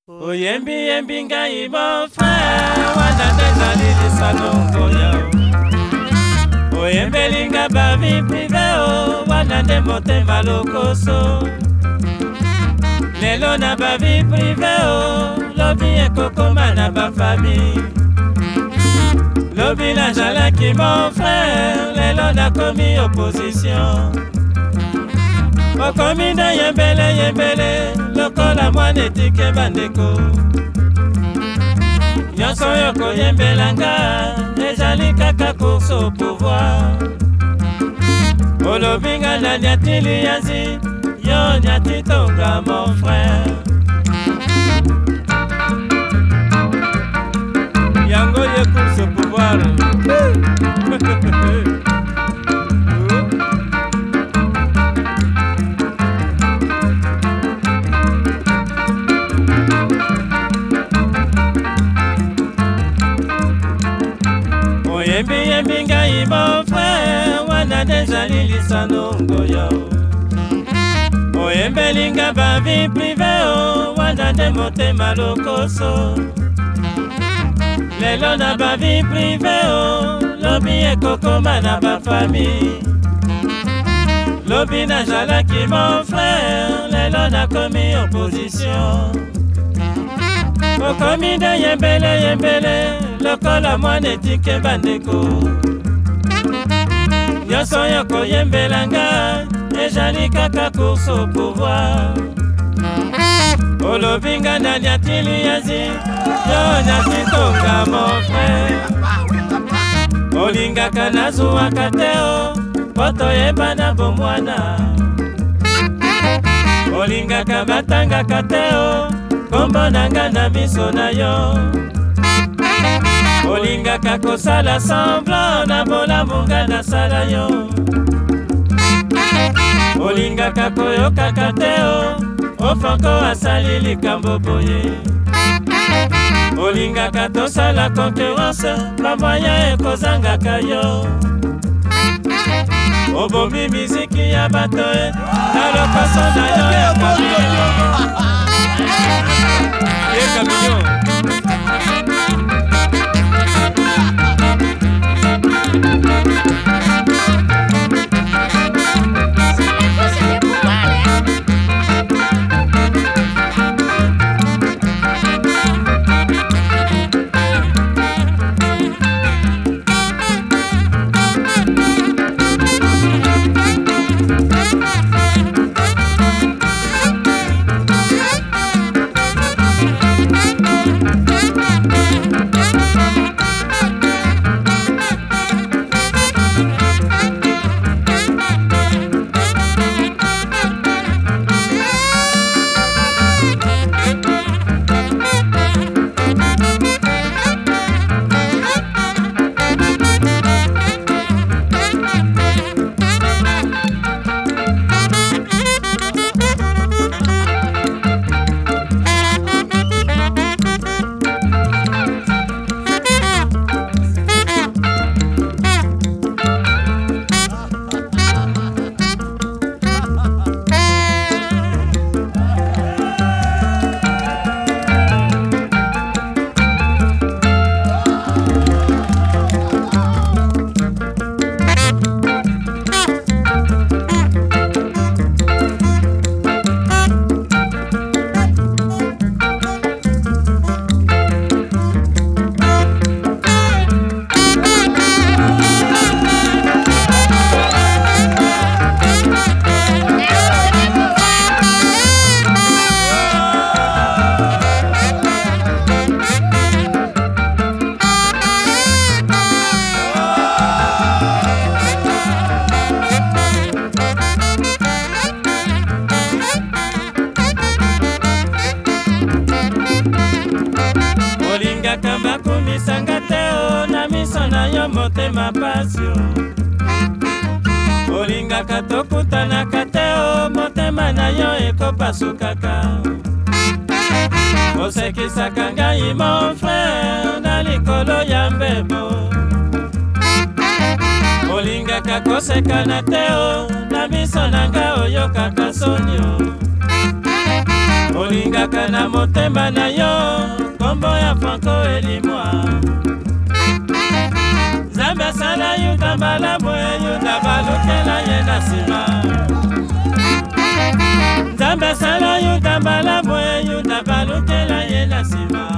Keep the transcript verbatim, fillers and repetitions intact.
Oyembi yembi ngai mon frère wana ndezali lisalongo yao oyembelinga bavi prive o wana nde motema lokoso lelo na bavi prive o lobi ekokoma na bafami lobi nazalaki mon frère lelo nakomi opposition okomi na yembele yembele lokola mwana etike bandeko nyonso oyo koyembelanga ezali kaka course au pouvoir olobi nga na nyatili yazi yo nyati tonga mon frère yango ye course au pouvoir Yembi yembi ngai mon frère wana ndezali lisanongo yao oyembelinga bavi prive o wana nde motema lokoso lelo na bavi prive o lobi ekokoma na bafami lobi nazalaki mon frère lelo nakomi opposition okomi nde yembele yembele lokola mwana etike bandeko nyonso oyo koyembelanga ezali kaka course au pouvoir olobi nga na nyatili yazi yo nyati tonga mon frère olingaka nazuwaka te o po toyeba na bomwana olingaka batangaka te o kombo nanga na miso na yo olingaka kosala semblant na bolamu nga nasala yo olingaka koyokaka te o ofanko asali likambo boye olingaka tosala concurrence bamwaya ekozangaka yo obombi miziki ya bato e na lokoso na yo ya kamilio ye kamilio olingaka bakumisanga te o na miso na yo motema pasio olingaka tokutanaka te o motema na yo ekopasukaka osekisaka ngai mon frère na likolo ya mbebo olingaka kosekana te o na miso na nga oyokaka sonio olingaka na motema na yo, kombo ya Franco elimwa. Nzambe asala Yuda malamu, Yuda balukela ye na nsima. Nzambe asala Yuda malamu, Yuda balukela ye na nsima.